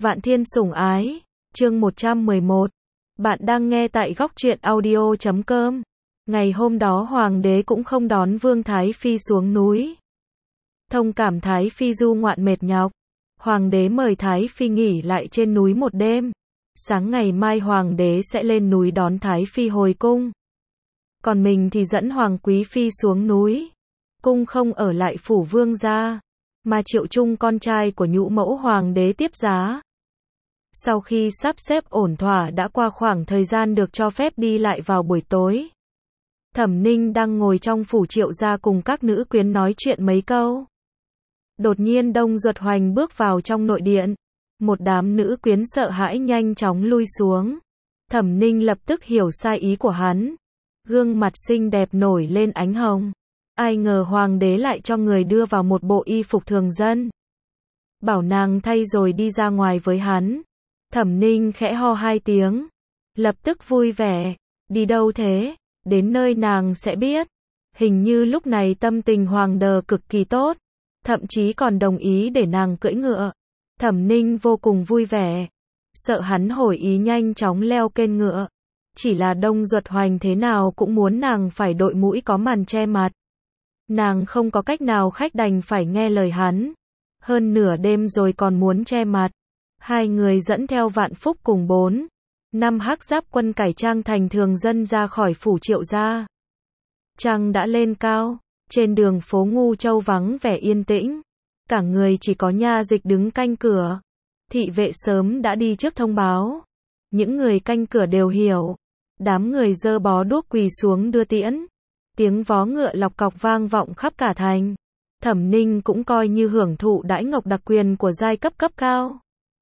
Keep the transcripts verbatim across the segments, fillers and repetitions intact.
Vạn Thiên sủng ái, chương một trăm mười một. Bạn đang nghe tại góc truyện audio chấm com. Ngày hôm đó hoàng đế cũng không đón Vương Thái Phi xuống núi. Thông cảm Thái Phi du ngoạn mệt nhọc. Hoàng đế mời Thái Phi nghỉ lại trên núi một đêm. Sáng ngày mai hoàng đế sẽ lên núi đón Thái Phi hồi cung. Còn mình thì dẫn Hoàng Quý Phi xuống núi. Cung không ở lại phủ vương gia, mà Triệu Trung con trai của nhũ mẫu hoàng đế tiếp giá. Sau khi sắp xếp ổn thỏa đã qua khoảng thời gian được cho phép đi lại vào buổi tối. Thẩm Ninh đang ngồi trong phủ Triệu gia cùng các nữ quyến nói chuyện mấy câu. Đột nhiên Đông Duật Hoành bước vào trong nội điện. Một đám nữ quyến sợ hãi nhanh chóng lui xuống. Thẩm Ninh lập tức hiểu sai ý của hắn. Gương mặt xinh đẹp nổi lên ánh hồng. Ai ngờ hoàng đế lại cho người đưa vào một bộ y phục thường dân. Bảo nàng thay rồi đi ra ngoài với hắn. Thẩm Ninh khẽ ho hai tiếng. Lập tức vui vẻ. Đi đâu thế? Đến nơi nàng sẽ biết. Hình như lúc này tâm tình hoàng đờ cực kỳ tốt. Thậm chí còn đồng ý để nàng cưỡi ngựa. Thẩm Ninh vô cùng vui vẻ. Sợ hắn đổi ý nhanh chóng leo kên ngựa. Chỉ là Đông Duật Hoành thế nào cũng muốn nàng phải đội mũi có màn che mặt. Nàng không có cách nào khách đành phải nghe lời hắn. Hơn nửa đêm rồi còn muốn che mặt. Hai người dẫn theo Vạn Phúc cùng bốn năm hắc giáp quân cải trang thành thường dân ra khỏi phủ Triệu gia. Trăng đã lên cao. Trên đường phố Ngu Châu vắng vẻ yên tĩnh. Cả người chỉ có nha dịch đứng canh cửa. Thị vệ sớm đã đi trước thông báo. Những người canh cửa đều hiểu. Đám người dơ bó đuốc quỳ xuống đưa tiễn. Tiếng vó ngựa lọc cọc vang vọng khắp cả thành. Thẩm Ninh cũng coi như hưởng thụ đãi ngọc đặc quyền của giai cấp cấp cao.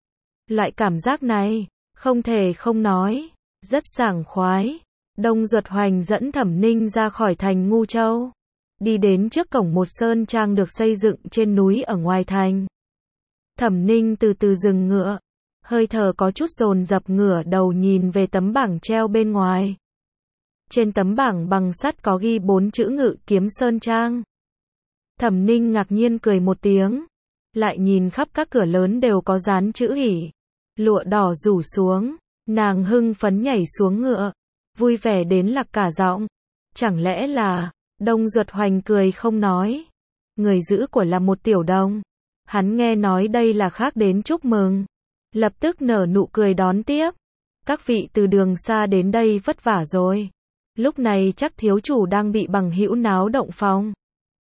Loại cảm giác này, không thể không nói, rất sảng khoái. Đông Duật Hoành dẫn Thẩm Ninh ra khỏi thành Ngu Châu. Đi đến trước cổng một sơn trang được xây dựng trên núi ở ngoài thành. Thẩm Ninh từ từ dừng ngựa. Hơi thở có chút dồn dập ngửa đầu nhìn về tấm bảng treo bên ngoài. Trên tấm bảng bằng sắt có ghi bốn chữ Ngự Kiếm Sơn Trang. Thẩm Ninh ngạc nhiên cười một tiếng. Lại nhìn khắp các cửa lớn đều có dán chữ ỉ. Lụa đỏ rủ xuống. Nàng hưng phấn nhảy xuống ngựa. Vui vẻ đến lạc cả giọng. Chẳng lẽ là... Đông Duật Hoành cười không nói. Người giữ của là một tiểu đồng. Hắn nghe nói đây là khác đến chúc mừng. Lập tức nở nụ cười đón tiếp. Các vị từ đường xa đến đây vất vả rồi. Lúc này chắc thiếu chủ đang bị bằng hữu náo động phòng.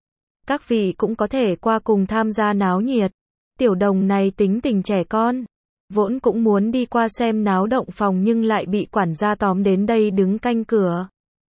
Các vị cũng có thể qua cùng tham gia náo nhiệt. Tiểu đồng này tính tình trẻ con. Vốn cũng muốn đi qua xem náo động phòng nhưng lại bị quản gia tóm đến đây đứng canh cửa.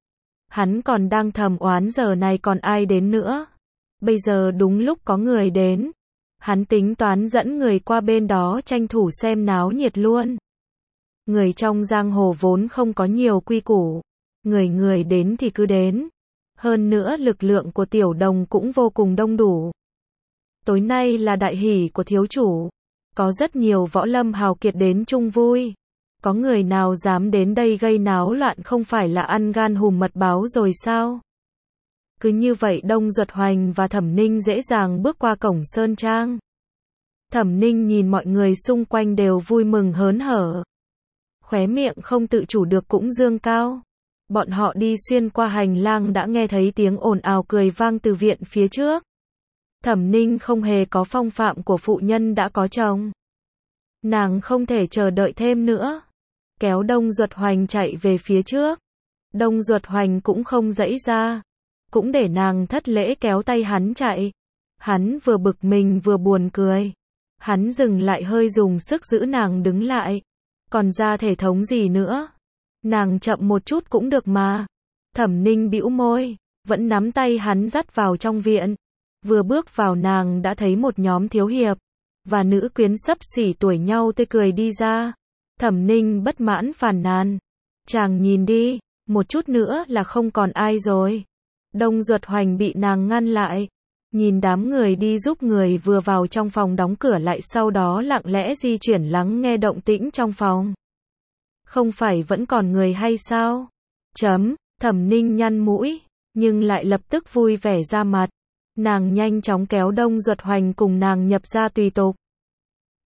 Hắn còn đang thầm oán giờ này còn ai đến nữa. Bây giờ đúng lúc có người đến. Hắn tính toán dẫn người qua bên đó tranh thủ xem náo nhiệt luôn. Người trong giang hồ vốn không có nhiều quy củ. Người người đến thì cứ đến. Hơn nữa lực lượng của tiểu đồng cũng vô cùng đông đủ. Tối nay là đại hỷ của thiếu chủ. Có rất nhiều võ lâm hào kiệt đến chung vui. Có người nào dám đến đây gây náo loạn không phải là ăn gan hùm mật báo rồi sao? Cứ như vậy Đông Duật Hoành và Thẩm Ninh dễ dàng bước qua cổng sơn trang. Thẩm Ninh nhìn mọi người xung quanh đều vui mừng hớn hở. Khóe miệng không tự chủ được cũng dương cao. Bọn họ đi xuyên qua hành lang đã nghe thấy tiếng ồn ào cười vang từ viện phía trước. Thẩm Ninh không hề có phong phạm của phụ nhân đã có chồng. Nàng không thể chờ đợi thêm nữa. Kéo Đông Duật Hoành chạy về phía trước. Đông Duật Hoành cũng không giãy ra. Cũng để nàng thất lễ kéo tay hắn chạy. Hắn vừa bực mình vừa buồn cười. Hắn dừng lại hơi dùng sức giữ nàng đứng lại. Còn ra thể thống gì nữa? Nàng chậm một chút cũng được mà. Thẩm Ninh bĩu môi. Vẫn nắm tay hắn dắt vào trong viện. Vừa bước vào nàng đã thấy một nhóm thiếu hiệp. Và nữ quyến xấp xỉ tuổi nhau tươi cười đi ra. Thẩm Ninh bất mãn phàn nàn. Chàng nhìn đi, một chút nữa là không còn ai rồi. Đông Duật Hoành bị nàng ngăn lại. Nhìn đám người đi giúp người vừa vào trong phòng đóng cửa lại sau đó lặng lẽ di chuyển lắng nghe động tĩnh trong phòng. Không phải vẫn còn người hay sao? Chấm, Thẩm Ninh nhăn mũi, nhưng lại lập tức vui vẻ ra mặt. Nàng nhanh chóng kéo Đông Duật Hoành cùng nàng nhập ra tùy tục.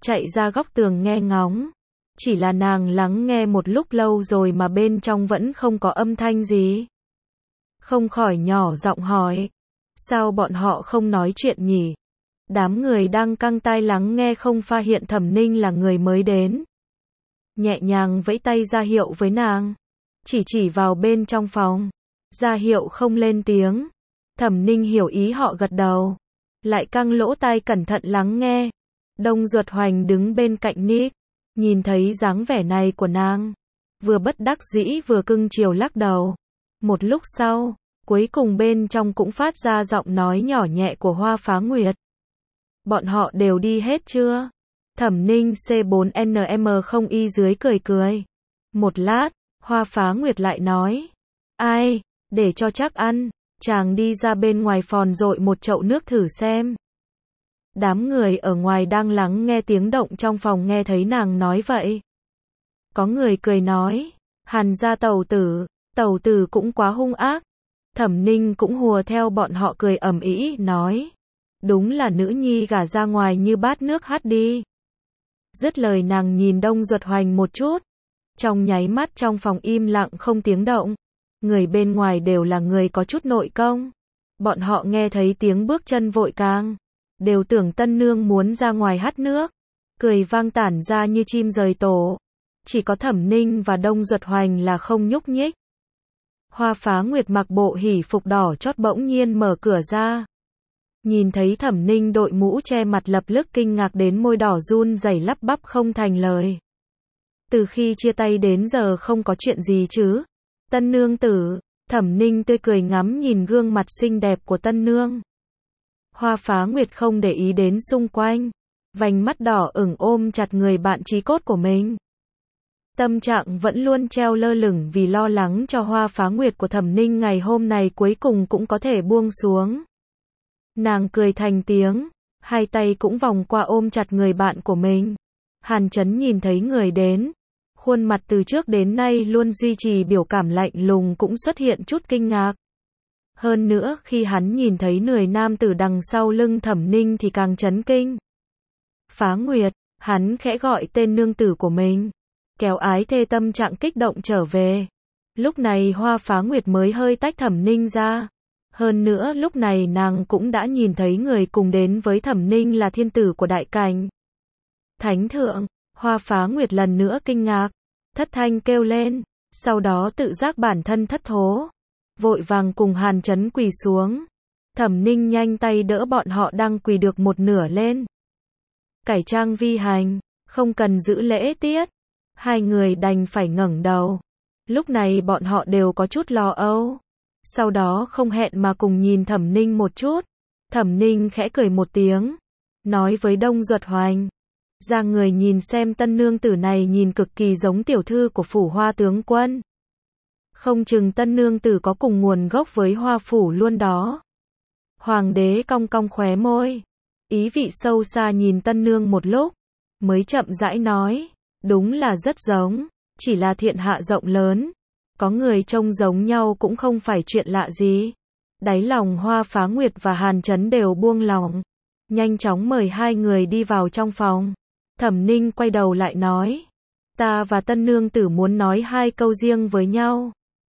chạy ra góc tường nghe ngóng. Chỉ là nàng lắng nghe một lúc lâu rồi mà bên trong vẫn không có âm thanh gì. Không khỏi nhỏ giọng hỏi, sao bọn họ không nói chuyện nhỉ? Đám người đang căng tai lắng nghe không pha hiện Thẩm Ninh là người mới đến. Nhẹ nhàng vẫy tay ra hiệu với nàng, chỉ chỉ vào bên trong phòng, ra hiệu không lên tiếng. Thẩm Ninh hiểu ý họ gật đầu, lại căng lỗ tai cẩn thận lắng nghe. Đông Duật Hoành đứng bên cạnh Nick, nhìn thấy dáng vẻ này của nàng, vừa bất đắc dĩ vừa cưng chiều lắc đầu. Một lúc sau, cuối cùng bên trong cũng phát ra giọng nói nhỏ nhẹ của Hoa Phá Nguyệt. Bọn họ đều đi hết chưa? Thẩm Ninh C bốn N M không y dưới cười cười. Một lát, Hoa Phá Nguyệt lại nói, ai, để cho chắc ăn, chàng đi ra bên ngoài phòn dội một chậu nước thử xem. Đám người ở ngoài đang lắng nghe tiếng động trong phòng nghe thấy nàng nói vậy. Có người cười nói, Hàn gia tẩu tử, tẩu tử cũng quá hung ác. Thẩm Ninh cũng hùa theo bọn họ cười ầm ĩ nói, đúng là nữ nhi gả ra ngoài như bát nước hắt đi. Dứt lời nàng nhìn Đông Duật Hoành một chút. Trong nháy mắt trong phòng im lặng không tiếng động. Người bên ngoài đều là người có chút nội công. Bọn họ nghe thấy tiếng bước chân vội càng, đều tưởng tân nương muốn ra ngoài hắt nước. Cười vang tản ra như chim rời tổ. Chỉ có Thẩm Ninh và Đông Duật Hoành là không nhúc nhích. Hoa Phá Nguyệt mặc bộ hỉ phục đỏ chót bỗng nhiên mở cửa ra. Nhìn thấy Thẩm Ninh đội mũ che mặt lập tức kinh ngạc đến môi đỏ run rẩy lắp bắp không thành lời. Từ khi chia tay đến giờ không có chuyện gì chứ? Tân nương tử, Thẩm Ninh tươi cười ngắm nhìn gương mặt xinh đẹp của tân nương. Hoa Phá Nguyệt không để ý đến xung quanh, vành mắt đỏ ửng ôm chặt người bạn chí cốt của mình. Tâm trạng vẫn luôn treo lơ lửng vì lo lắng cho Hoa Phá Nguyệt của Thẩm Ninh ngày hôm này cuối cùng cũng có thể buông xuống. Nàng cười thành tiếng, hai tay cũng vòng qua ôm chặt người bạn của mình. Hàn Chấn nhìn thấy người đến, khuôn mặt từ trước đến nay luôn duy trì biểu cảm lạnh lùng cũng xuất hiện chút kinh ngạc. Hơn nữa khi hắn nhìn thấy người nam tử đằng sau lưng Thẩm Ninh thì càng chấn kinh. Phá Nguyệt, hắn khẽ gọi tên nương tử của mình, kéo ái thê tâm trạng kích động trở về. Lúc này Hoa Phá Nguyệt mới hơi tách Thẩm Ninh ra. Hơn nữa lúc này nàng cũng đã nhìn thấy người cùng đến với Thẩm Ninh là thiên tử của đại cảnh. Thánh thượng, Hoa Phá Nguyệt lần nữa kinh ngạc, thất thanh kêu lên, sau đó tự giác bản thân thất thố, vội vàng cùng Hàn Chấn quỳ xuống. Thẩm Ninh nhanh tay đỡ bọn họ đang quỳ được một nửa lên. Cải trang vi hành, không cần giữ lễ tiết. Hai người đành phải ngẩng đầu. Lúc này bọn họ đều có chút lo âu. Sau đó không hẹn mà cùng nhìn Thẩm Ninh một chút. Thẩm Ninh khẽ cười một tiếng, nói với Đông Duật Hoành, ra người nhìn xem tân nương tử này nhìn cực kỳ giống tiểu thư của phủ Hoa tướng quân. Không chừng tân nương tử có cùng nguồn gốc với Hoa phủ luôn đó. Hoàng đế cong cong khóe môi, ý vị sâu xa nhìn tân nương một lúc, mới chậm rãi nói, đúng là rất giống, chỉ là thiên hạ rộng lớn, có người trông giống nhau cũng không phải chuyện lạ gì. Đáy lòng Hoa Phá Nguyệt và Hàn Chấn đều buông lòng, nhanh chóng mời hai người đi vào trong phòng. Thẩm Ninh quay đầu lại nói, ta và tân nương tử muốn nói hai câu riêng với nhau.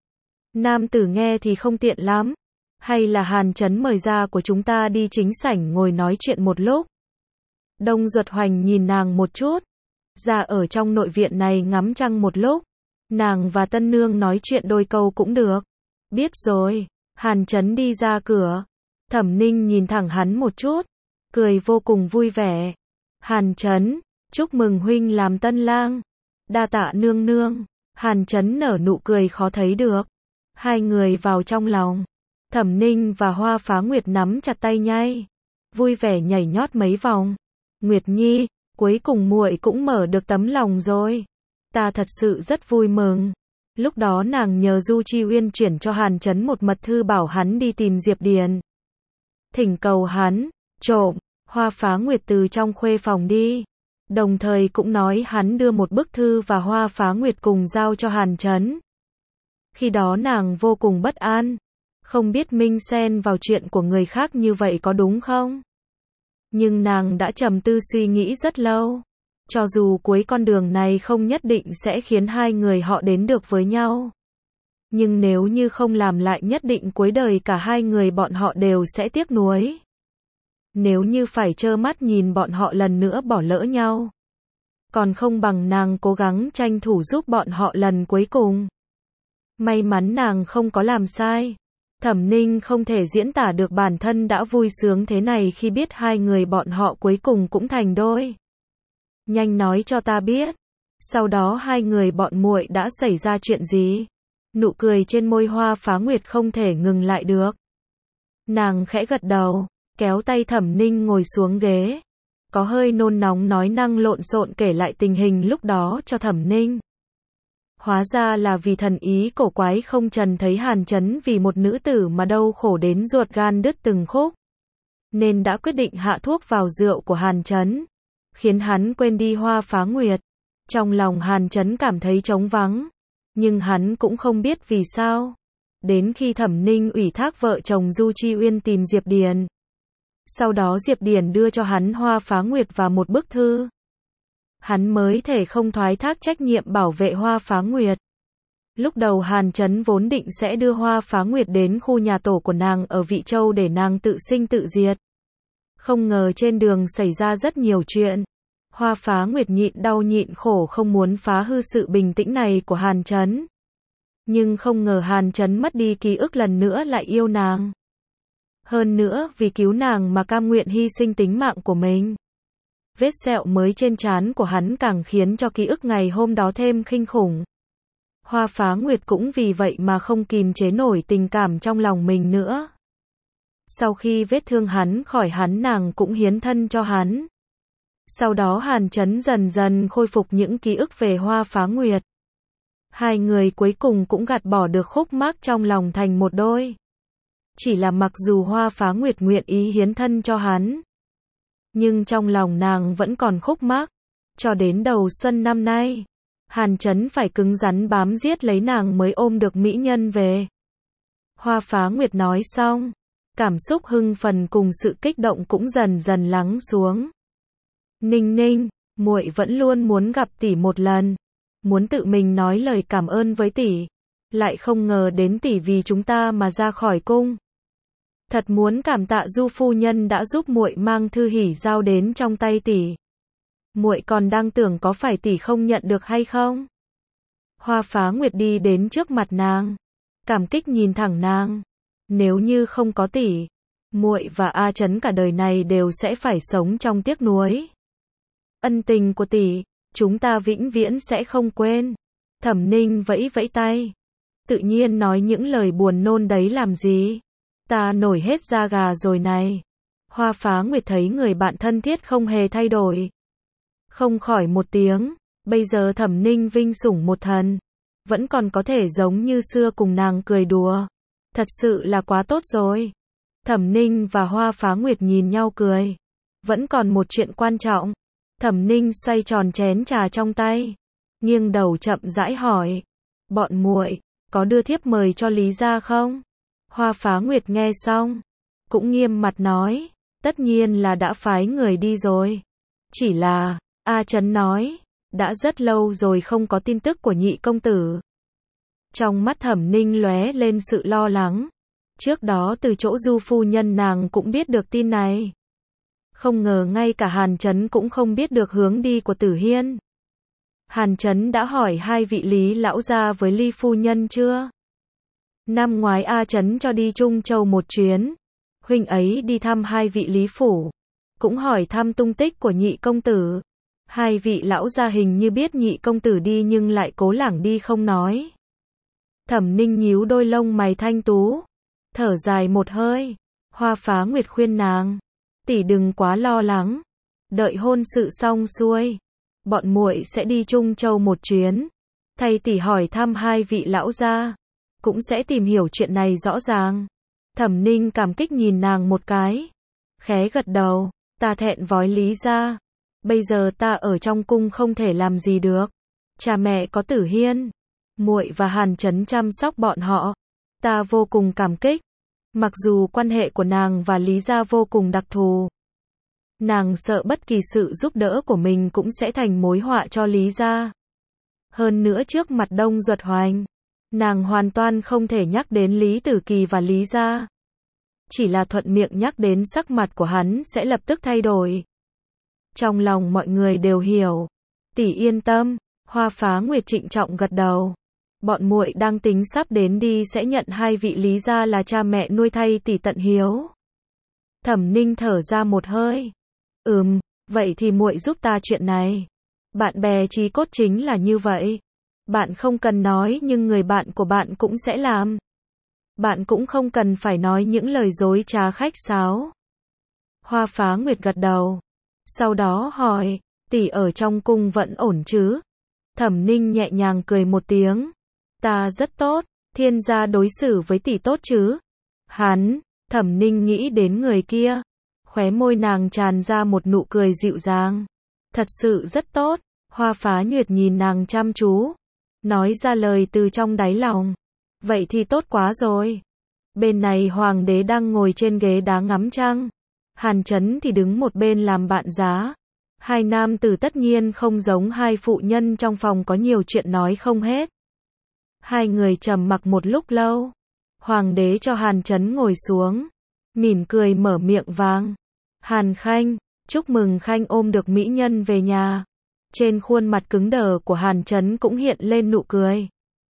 Nam tử nghe thì không tiện lắm, hay là Hàn Chấn mời gia của chúng ta đi chính sảnh ngồi nói chuyện một lúc. Đông Duật Hoành nhìn nàng một chút, ra ở trong nội viện này ngắm trăng một lúc, nàng và tân nương nói chuyện đôi câu cũng được. Biết rồi. Hàn Chấn đi ra cửa. Thẩm Ninh nhìn thẳng hắn một chút, cười vô cùng vui vẻ. Hàn Chấn, chúc mừng huynh làm tân lang. Đa tạ nương nương. Hàn Chấn nở nụ cười khó thấy được. Hai người vào trong lòng. Thẩm Ninh và Hoa Phá Nguyệt nắm chặt tay nhai, vui vẻ nhảy nhót mấy vòng. Nguyệt Nhi, cuối cùng muội cũng mở được tấm lòng rồi. Ta thật sự rất vui mừng. Lúc đó nàng nhờ Du Chi Uyên chuyển cho Hàn Chấn một mật thư bảo hắn đi tìm Diệp Điền. Thỉnh cầu hắn, trộm, Hoa Phá Nguyệt từ trong khuê phòng đi. Đồng thời cũng nói hắn đưa một bức thư và Hoa Phá Nguyệt cùng giao cho Hàn Chấn. Khi đó nàng vô cùng bất an. Không biết Minh xen vào chuyện của người khác như vậy có đúng không? Nhưng nàng đã trầm tư suy nghĩ rất lâu. Cho dù cuối con đường này không nhất định sẽ khiến hai người họ đến được với nhau. Nhưng nếu như không làm lại nhất định cuối đời cả hai người bọn họ đều sẽ tiếc nuối. Nếu như phải trơ mắt nhìn bọn họ lần nữa bỏ lỡ nhau. Còn không bằng nàng cố gắng tranh thủ giúp bọn họ lần cuối cùng. May mắn nàng không có làm sai. Thẩm Ninh không thể diễn tả được bản thân đã vui sướng thế này khi biết hai người bọn họ cuối cùng cũng thành đôi. Nhanh nói cho ta biết. Sau đó hai người bọn muội đã xảy ra chuyện gì? Nụ cười trên môi Hoa Phá Nguyệt không thể ngừng lại được. Nàng khẽ gật đầu, kéo tay Thẩm Ninh ngồi xuống ghế. Có hơi nôn nóng nói năng lộn xộn kể lại tình hình lúc đó cho Thẩm Ninh. Hóa ra là vì thần ý cổ quái không trần thấy Hàn Chấn vì một nữ tử mà đau khổ đến ruột gan đứt từng khúc. Nên đã quyết định hạ thuốc vào rượu của Hàn Chấn. Khiến hắn quên đi Hoa Phá Nguyệt. Trong lòng Hàn Chấn cảm thấy trống vắng. Nhưng hắn cũng không biết vì sao. Đến khi Thẩm Ninh ủy thác vợ chồng Du Chi Uyên tìm Diệp Điền. Sau đó Diệp Điền đưa cho hắn Hoa Phá Nguyệt và một bức thư. Hắn mới thể không thoái thác trách nhiệm bảo vệ Hoa Phá Nguyệt. Lúc đầu Hàn Chấn vốn định sẽ đưa Hoa Phá Nguyệt đến khu nhà tổ của nàng ở Vị Châu để nàng tự sinh tự diệt. Không ngờ trên đường xảy ra rất nhiều chuyện. Hoa Phá Nguyệt nhịn đau nhịn khổ không muốn phá hư sự bình tĩnh này của Hàn Chấn. Nhưng không ngờ Hàn Chấn mất đi ký ức lần nữa lại yêu nàng. Hơn nữa vì cứu nàng mà cam nguyện hy sinh tính mạng của mình. Vết sẹo mới trên trán của hắn càng khiến cho ký ức ngày hôm đó thêm kinh khủng. Hoa Phá Nguyệt cũng vì vậy mà không kìm chế nổi tình cảm trong lòng mình nữa. Sau khi vết thương hắn khỏi hắn nàng cũng hiến thân cho hắn. Sau đó Hàn Chấn dần dần khôi phục những ký ức về Hoa Phá Nguyệt. Hai người cuối cùng cũng gạt bỏ được khúc mắc trong lòng thành một đôi. Chỉ là mặc dù Hoa Phá Nguyệt nguyện ý hiến thân cho hắn. Nhưng trong lòng nàng vẫn còn khúc mắc. Cho đến đầu xuân năm nay. Hàn Chấn phải cứng rắn bám giết lấy nàng mới ôm được mỹ nhân về. Hoa Phá Nguyệt nói xong. Cảm xúc hưng phấn cùng sự kích động cũng dần dần lắng xuống. Ninh Ninh, muội vẫn luôn muốn gặp tỷ một lần. Muốn tự mình nói lời cảm ơn với tỷ. Lại không ngờ đến tỷ vì chúng ta mà ra khỏi cung. Thật muốn cảm tạ Du phu nhân đã giúp muội mang thư hỉ giao đến trong tay tỷ. Muội còn đang tưởng có phải tỷ không nhận được hay không? Hoa Phá Nguyệt đi đến trước mặt nàng, cảm kích nhìn thẳng nàng. Nếu như không có tỷ, muội và A Chấn cả đời này đều sẽ phải sống trong tiếc nuối. Ân tình của tỷ, chúng ta vĩnh viễn sẽ không quên. Thẩm Ninh vẫy vẫy tay. Tự nhiên nói những lời buồn nôn đấy làm gì? Ta nổi hết da gà rồi này. Hoa Phá Nguyệt thấy người bạn thân thiết không hề thay đổi. Không khỏi một tiếng. Bây giờ Thẩm Ninh vinh sủng một thần. Vẫn còn có thể giống như xưa cùng nàng cười đùa. Thật sự là quá tốt rồi. Thẩm Ninh và Hoa Phá Nguyệt nhìn nhau cười. Vẫn còn một chuyện quan trọng. Thẩm Ninh xoay tròn chén trà trong tay. Nghiêng đầu chậm rãi hỏi. Bọn muội có đưa thiếp mời cho Lý gia không? Hoa Phá Nguyệt nghe xong. Cũng nghiêm mặt nói. Tất nhiên là đã phái người đi rồi. Chỉ là, A Chấn nói. Đã rất lâu rồi không có tin tức của nhị công tử. Trong mắt Thẩm Ninh lóe lên sự lo lắng. Trước đó từ chỗ Du phu nhân nàng cũng biết được tin này. Không ngờ ngay cả Hàn Chấn cũng không biết được hướng đi của Tử Hiên. Hàn Chấn đã hỏi hai vị Lý lão gia với Ly phu nhân chưa? Năm ngoái A Chấn cho đi Trung Châu một chuyến. Huynh ấy đi thăm hai vị Lý phủ. Cũng hỏi thăm tung tích của nhị công tử. Hai vị lão gia hình như biết nhị công tử đi nhưng lại cố lảng đi không nói. Thẩm Ninh nhíu đôi lông mày thanh tú. Thở dài một hơi. Hoa Phá Nguyệt khuyên nàng. Tỷ đừng quá lo lắng. Đợi hôn sự xong xuôi. Bọn muội sẽ đi Trung Châu một chuyến. Thay tỷ hỏi thăm hai vị lão gia. Cũng sẽ tìm hiểu chuyện này rõ ràng. Thẩm Ninh cảm kích nhìn nàng một cái. Khẽ gật đầu. Ta thẹn vói Lý gia. Bây giờ ta ở trong cung không thể làm gì được. Cha mẹ có Tử Hiên. Muội và Hàn Chấn chăm sóc bọn họ. Ta vô cùng cảm kích. Mặc dù quan hệ của nàng và Lý gia vô cùng đặc thù. Nàng sợ bất kỳ sự giúp đỡ của mình cũng sẽ thành mối họa cho Lý gia. Hơn nữa trước mặt Đông Duật Hoành, nàng hoàn toàn không thể nhắc đến Lý Tử Kỳ và Lý gia. Chỉ là thuận miệng nhắc đến sắc mặt của hắn sẽ lập tức thay đổi. Trong lòng mọi người đều hiểu. Tỷ yên tâm, Hoa Phá Nguyệt trịnh trọng gật đầu. Bọn muội đang tính sắp đến đi sẽ nhận hai vị Lý gia là cha mẹ nuôi thay tỷ tận hiếu. Thẩm Ninh thở ra một hơi. Ừm, vậy thì muội giúp ta chuyện này. Bạn bè chí cốt chính là như vậy. Bạn không cần nói nhưng người bạn của bạn cũng sẽ làm. Bạn cũng không cần phải nói những lời dối trá khách sáo. Hoa Phá Nguyệt gật đầu. Sau đó hỏi, tỷ ở trong cung vẫn ổn chứ? Thẩm Ninh nhẹ nhàng cười một tiếng. Ta rất tốt, Thiên gia đối xử với tỷ tốt chứ? Hắn, Thẩm Ninh nghĩ đến người kia. Khóe môi nàng tràn ra một nụ cười dịu dàng. Thật sự rất tốt. Hoa Phá Nguyệt nhìn nàng chăm chú. Nói ra lời từ trong đáy lòng. Vậy thì tốt quá rồi. Bên này hoàng đế đang ngồi trên ghế đá ngắm trăng. Hàn Chấn thì đứng một bên làm bạn giá. Hai nam tử tất nhiên không giống hai phụ nhân trong phòng có nhiều chuyện nói không hết. Hai người trầm mặc một lúc lâu. Hoàng đế cho Hàn Chấn ngồi xuống. Mỉm cười mở miệng vang. Hàn Khanh, chúc mừng Khanh ôm được mỹ nhân về nhà. Trên khuôn mặt cứng đờ của Hàn Chấn cũng hiện lên nụ cười.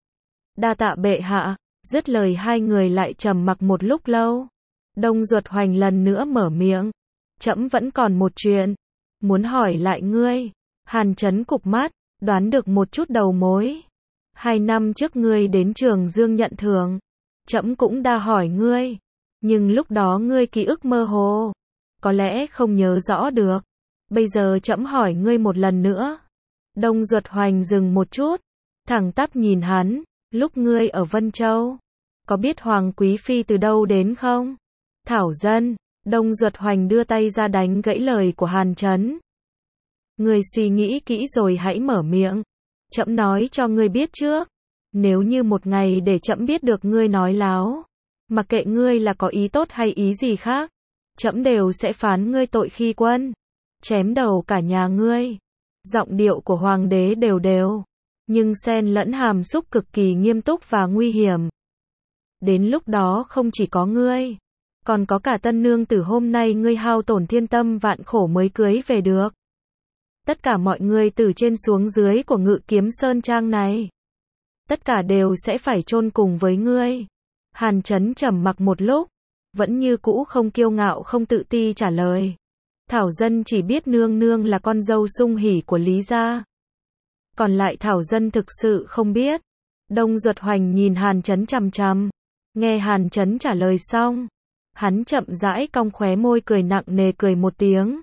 Đa tạ bệ hạ. Dứt lời hai người lại trầm mặc một lúc lâu. Đông Duật Hoành lần nữa mở miệng. Trẫm vẫn còn một chuyện. Muốn hỏi lại ngươi. Hàn Chấn cụp mắt, đoán được một chút đầu mối. Hai năm trước ngươi đến Trường Dương nhận thưởng. Trẫm cũng đã hỏi ngươi. Nhưng lúc đó ngươi ký ức mơ hồ. Có lẽ không nhớ rõ được. Bây giờ trẫm hỏi ngươi một lần nữa. Đông Duật Hoành dừng một chút. Thẳng tắp nhìn hắn. Lúc ngươi ở Vân Châu. Có biết Hoàng Quý Phi từ đâu đến không? Thảo dân. Đông Duật Hoành đưa tay ra đánh gãy lời của Hàn Chấn. Ngươi suy nghĩ kỹ rồi hãy mở miệng. Trẫm nói cho ngươi biết trước. Nếu như một ngày để trẫm biết được ngươi nói láo. Mặc kệ ngươi là có ý tốt hay ý gì khác. Trẫm đều sẽ phán ngươi tội khi quân. Chém đầu cả nhà ngươi. Giọng điệu của hoàng đế đều đều. Nhưng xen lẫn hàm xúc cực kỳ nghiêm túc và nguy hiểm. Đến lúc đó không chỉ có ngươi. Còn có cả tân nương tử hôm nay ngươi hao tổn thiên tâm vạn khổ mới cưới về được. Tất cả mọi người từ trên xuống dưới của Ngự Kiếm Sơn Trang này. Tất cả đều sẽ phải chôn cùng với ngươi. Hàn Chấn trầm mặc một lúc. Vẫn như cũ không kiêu ngạo không tự ti trả lời. Thảo dân chỉ biết nương nương là con dâu sung hỉ của Lý gia. Còn lại Thảo dân thực sự không biết. Đông Duật Hoành nhìn Hàn Chấn chằm chằm. Nghe Hàn Chấn trả lời xong. Hắn chậm rãi cong khóe môi cười nặng nề cười một tiếng.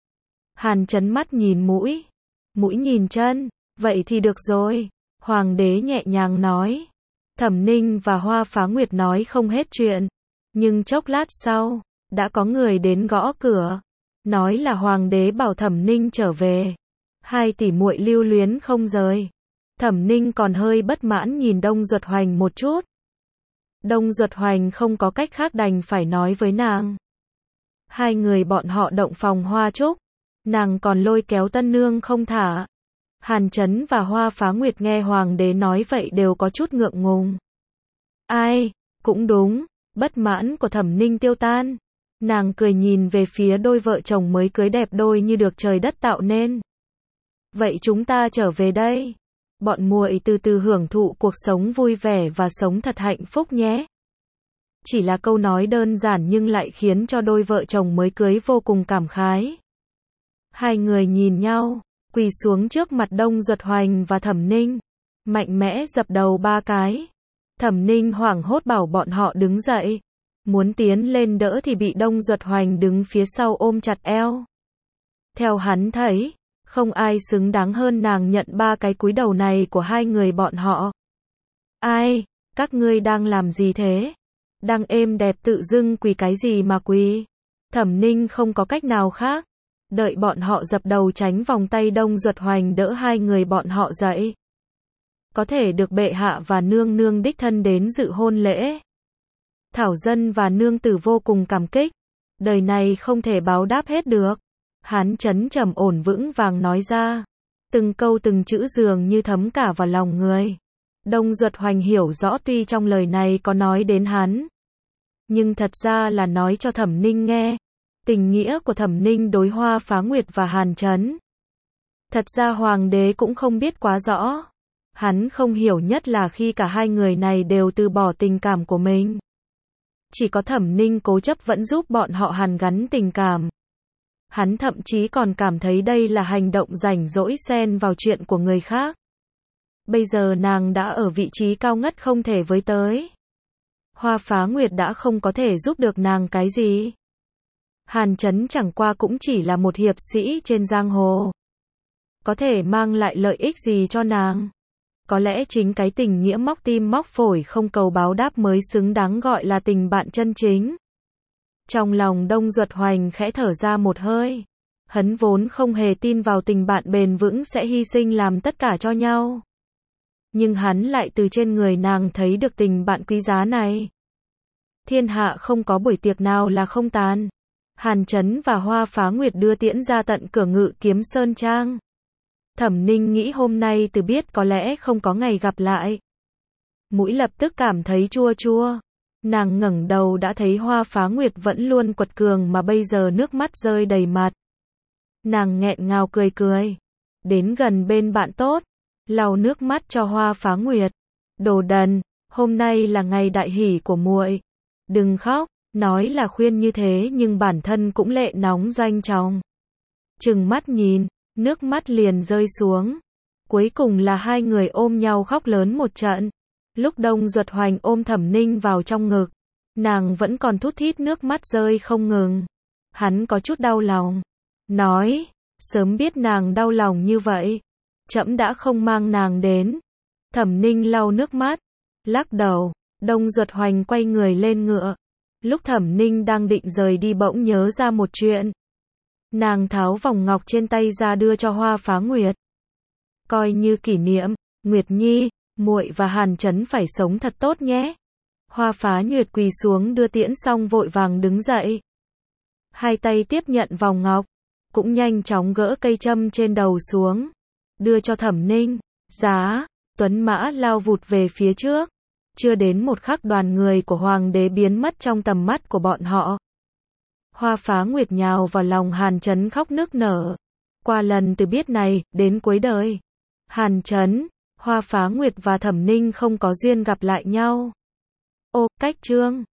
Hàn Chấn mắt nhìn mũi. Mũi nhìn chân. Vậy thì được rồi. Hoàng đế nhẹ nhàng nói. Thẩm Ninh và Hoa Phá Nguyệt nói không hết chuyện. Nhưng chốc lát sau. Đã có người đến gõ cửa. Nói là hoàng đế bảo Thẩm Ninh trở về. Hai tỷ muội lưu luyến không rời. Thẩm Ninh còn hơi bất mãn nhìn Đông Duật Hoành một chút. Đông Duật Hoành không có cách khác đành phải nói với nàng. Hai người bọn họ động phòng hoa trúc. Nàng còn lôi kéo tân nương không thả. Hàn Chấn và Hoa Phá Nguyệt nghe hoàng đế nói vậy đều có chút ngượng ngùng. Ai, cũng đúng, bất mãn của Thẩm Ninh tiêu tan. Nàng cười nhìn về phía đôi vợ chồng mới cưới đẹp đôi như được trời đất tạo nên. Vậy chúng ta trở về đây. Bọn muội từ từ hưởng thụ cuộc sống vui vẻ và sống thật hạnh phúc nhé. Chỉ là câu nói đơn giản nhưng lại khiến cho đôi vợ chồng mới cưới vô cùng cảm khái. Hai người nhìn nhau, quỳ xuống trước mặt Đông Duật Hoành và Thẩm Ninh. Mạnh mẽ dập đầu ba cái. Thẩm Ninh hoảng hốt bảo bọn họ đứng dậy. Muốn tiến lên đỡ thì bị Đông Duật Hoành đứng phía sau ôm chặt eo. Theo hắn thấy, không ai xứng đáng hơn nàng nhận ba cái cúi đầu này của hai người bọn họ. Ai, các ngươi đang làm gì thế? Đang êm đẹp tự dưng quỳ cái gì mà quỳ? Thẩm Ninh không có cách nào khác. Đợi bọn họ dập đầu tránh vòng tay Đông Duật Hoành đỡ hai người bọn họ dậy. Có thể được bệ hạ và nương nương đích thân đến dự hôn lễ. Thảo dân và nương tử vô cùng cảm kích. Đời này không thể báo đáp hết được. Hán Chấn trầm ổn vững vàng nói ra. Từng câu từng chữ dường như thấm cả vào lòng người. Đông Duật Hoành hiểu rõ tuy trong lời này có nói đến hắn, nhưng thật ra là nói cho Thẩm Ninh nghe. Tình nghĩa của Thẩm Ninh đối Hoa Phá Nguyệt và Hàn Chấn, thật ra hoàng đế cũng không biết quá rõ. Hắn không hiểu nhất là khi cả hai người này đều từ bỏ tình cảm của mình. Chỉ có Thẩm Ninh cố chấp vẫn giúp bọn họ hàn gắn tình cảm. Hắn thậm chí còn cảm thấy đây là hành động rảnh rỗi xen vào chuyện của người khác. Bây giờ nàng đã ở vị trí cao ngất không thể với tới. Hoa Phá Nguyệt đã không có thể giúp được nàng cái gì. Hàn Chấn chẳng qua cũng chỉ là một hiệp sĩ trên giang hồ. Có thể mang lại lợi ích gì cho nàng? Có lẽ chính cái tình nghĩa móc tim móc phổi không cầu báo đáp mới xứng đáng gọi là tình bạn chân chính. Trong lòng Đông Duật Hoành khẽ thở ra một hơi. Hắn vốn không hề tin vào tình bạn bền vững sẽ hy sinh làm tất cả cho nhau. Nhưng hắn lại từ trên người nàng thấy được tình bạn quý giá này. Thiên hạ không có buổi tiệc nào là không tàn. Hàn Chấn và Hoa Phá Nguyệt đưa tiễn ra tận cửa Ngự Kiếm Sơn Trang. Thẩm Ninh nghĩ hôm nay từ biết có lẽ không có ngày gặp lại. Mũi lập tức cảm thấy chua chua. Nàng ngẩng đầu đã thấy Hoa Phá Nguyệt vẫn luôn quật cường mà bây giờ nước mắt rơi đầy mặt. Nàng nghẹn ngào cười cười. Đến gần bên bạn tốt, lau nước mắt cho Hoa Phá Nguyệt. Đồ đần, hôm nay là ngày đại hỷ của muội. Đừng khóc, nói là khuyên như thế nhưng bản thân cũng lệ nóng doanh trọng. Trừng mắt nhìn, nước mắt liền rơi xuống. Cuối cùng là hai người ôm nhau khóc lớn một trận. Lúc Đông Duật Hoành ôm Thẩm Ninh vào trong ngực, nàng vẫn còn thút thít nước mắt rơi không ngừng. Hắn có chút đau lòng. Nói, sớm biết nàng đau lòng như vậy, trẫm đã không mang nàng đến. Thẩm Ninh lau nước mắt, lắc đầu. Đông Duật Hoành quay người lên ngựa. Lúc Thẩm Ninh đang định rời đi bỗng nhớ ra một chuyện. Nàng tháo vòng ngọc trên tay ra đưa cho Hoa Phá Nguyệt. Coi như kỷ niệm, Nguyệt Nhi, muội và Hàn Chấn phải sống thật tốt nhé. Hoa Phá Nguyệt quỳ xuống đưa tiễn xong vội vàng đứng dậy. Hai tay tiếp nhận vòng ngọc, cũng nhanh chóng gỡ cây châm trên đầu xuống, đưa cho Thẩm Ninh. Giá, tuấn mã lao vụt về phía trước. Chưa đến một khắc đoàn người của hoàng đế biến mất trong tầm mắt của bọn họ. Hoa Phá Nguyệt nhào vào lòng Hàn Chấn khóc nức nở. Qua lần từ biết này, đến cuối đời, Hàn Chấn, Hoa Phá Nguyệt và Thẩm Ninh không có duyên gặp lại nhau. Ô, cách chương